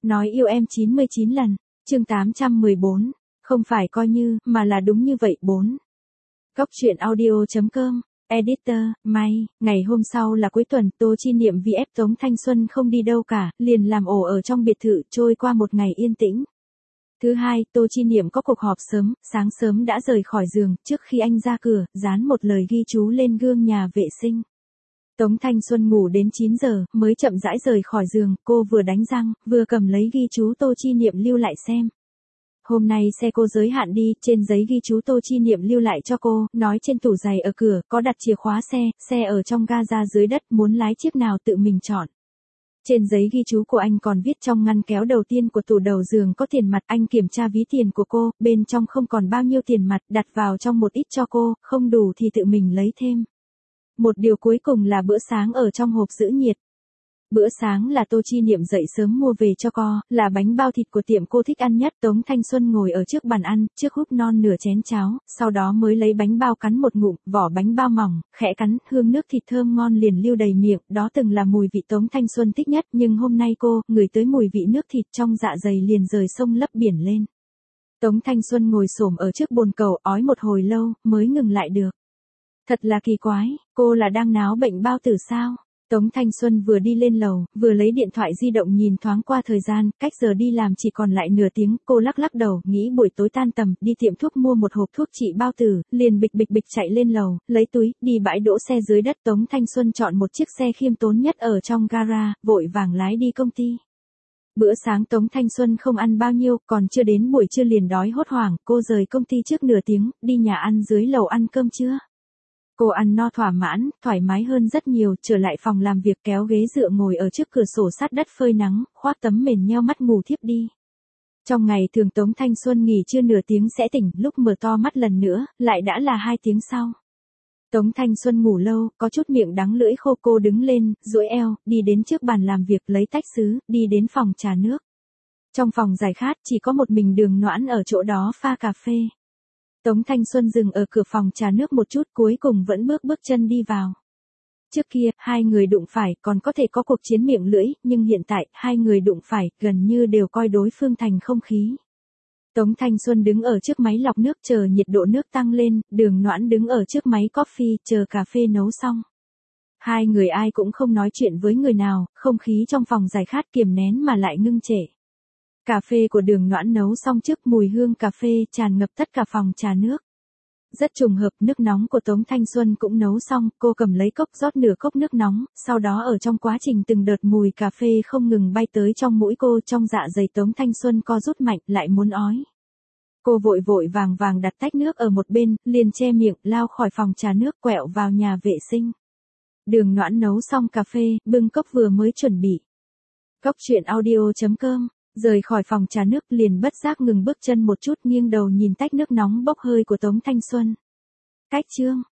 Nói yêu em 99 lần. Chương 814. Không phải coi như, mà là đúng như vậy 4. Góc truyện audio.com. Editor, May. Ngày hôm sau là cuối tuần, Tô Chi Niệm vì ép Tống Thanh Xuân không đi đâu cả, liền làm ổ ở trong biệt thự, trôi qua một ngày yên tĩnh. Thứ hai, Tô Chi Niệm có cuộc họp sớm, sáng sớm đã rời khỏi giường, trước khi anh ra cửa, dán một lời ghi chú lên gương nhà vệ sinh. Tống Thanh Xuân ngủ đến 9 giờ, mới chậm rãi rời khỏi giường, cô vừa đánh răng, vừa cầm lấy ghi chú Tô Chi Niệm lưu lại xem. Hôm nay xe cô giới hạn đi, trên giấy ghi chú Tô Chi Niệm lưu lại cho cô, nói trên tủ giày ở cửa, có đặt chìa khóa xe ở trong ga dưới đất, muốn lái chiếc nào tự mình chọn. Trên giấy ghi chú của anh còn viết trong ngăn kéo đầu tiên của tủ đầu giường có tiền mặt, anh kiểm tra ví tiền của cô, bên trong không còn bao nhiêu tiền mặt, đặt vào trong một ít cho cô, không đủ thì tự mình lấy thêm. Một điều cuối cùng là bữa sáng ở trong hộp giữ nhiệt. Bữa sáng là Tô Chi Niệm dậy sớm mua về cho cô, là bánh bao thịt của tiệm cô thích ăn nhất. Tống Thanh Xuân ngồi ở trước bàn ăn, trước húp non nửa chén cháo, sau đó mới lấy bánh bao cắn một ngụm, vỏ bánh bao mỏng, khẽ cắn, hương nước thịt thơm ngon liền lưu đầy miệng, đó từng là mùi vị Tống Thanh Xuân thích nhất, nhưng hôm nay cô, ngửi tới mùi vị nước thịt trong dạ dày liền rời sông lấp biển lên. Tống Thanh Xuân ngồi xổm ở trước bồn cầu, ói một hồi lâu, mới ngừng lại được. Thật là kỳ quái, cô là đang náo bệnh bao tử sao? Tống Thanh Xuân vừa đi lên lầu, vừa lấy điện thoại di động nhìn thoáng qua thời gian, cách giờ đi làm chỉ còn lại nửa tiếng, cô lắc đầu, nghĩ buổi tối tan tầm, đi tiệm thuốc mua một hộp thuốc trị bao tử, liền bịch chạy lên lầu, lấy túi, đi bãi đỗ xe dưới đất. Tống Thanh Xuân chọn một chiếc xe khiêm tốn nhất ở trong gara, vội vàng lái đi công ty. Bữa sáng Tống Thanh Xuân không ăn bao nhiêu, còn chưa đến buổi trưa liền đói hốt hoảng, cô rời công ty trước nửa tiếng, đi nhà ăn dưới lầu ăn cơm trưa. Cô ăn no thỏa mãn, thoải mái hơn rất nhiều, trở lại phòng làm việc kéo ghế dựa ngồi ở trước cửa sổ sát đất phơi nắng, khoác tấm mền nheo mắt ngủ thiếp đi. Trong ngày thường Tống Thanh Xuân nghỉ trưa nửa tiếng sẽ tỉnh, lúc mở to mắt lần nữa, lại đã là 2 tiếng sau. Tống Thanh Xuân ngủ lâu, có chút miệng đắng lưỡi khô, cô đứng lên, duỗi eo, đi đến trước bàn làm việc lấy tách sứ, đi đến phòng trà nước. Trong phòng giải khát chỉ có một mình Đường Noãn ở chỗ đó pha cà phê. Tống Thanh Xuân dừng ở cửa phòng trà nước một chút, cuối cùng vẫn bước chân đi vào. Trước kia, hai người đụng phải, còn có thể có cuộc chiến miệng lưỡi, nhưng hiện tại, hai người đụng phải, gần như đều coi đối phương thành không khí. Tống Thanh Xuân đứng ở trước máy lọc nước chờ nhiệt độ nước tăng lên, Đường Noãn đứng ở trước máy coffee chờ cà phê nấu xong. Hai người ai cũng không nói chuyện với người nào, không khí trong phòng giải khát kiềm nén mà lại ngưng trệ. Cà phê của Đường Noãn nấu xong trước, mùi hương cà phê tràn ngập tất cả phòng trà nước. Rất trùng hợp, nước nóng của Tống Thanh Xuân cũng nấu xong, cô cầm lấy cốc rót nửa cốc nước nóng, sau đó ở trong quá trình từng đợt mùi cà phê không ngừng bay tới trong mũi cô, trong dạ dày Tống Thanh Xuân co rút mạnh, lại muốn ói. Cô vội vàng đặt tách nước ở một bên, liền che miệng, lao khỏi phòng trà nước, quẹo vào nhà vệ sinh. Đường Noãn nấu xong cà phê, bưng cốc vừa mới chuẩn bị. Góc truyện audio.com. Rời khỏi phòng trà nước liền bất giác ngừng bước chân một chút, nghiêng đầu nhìn tách nước nóng bốc hơi của Tống Thanh Xuân. Cách chương.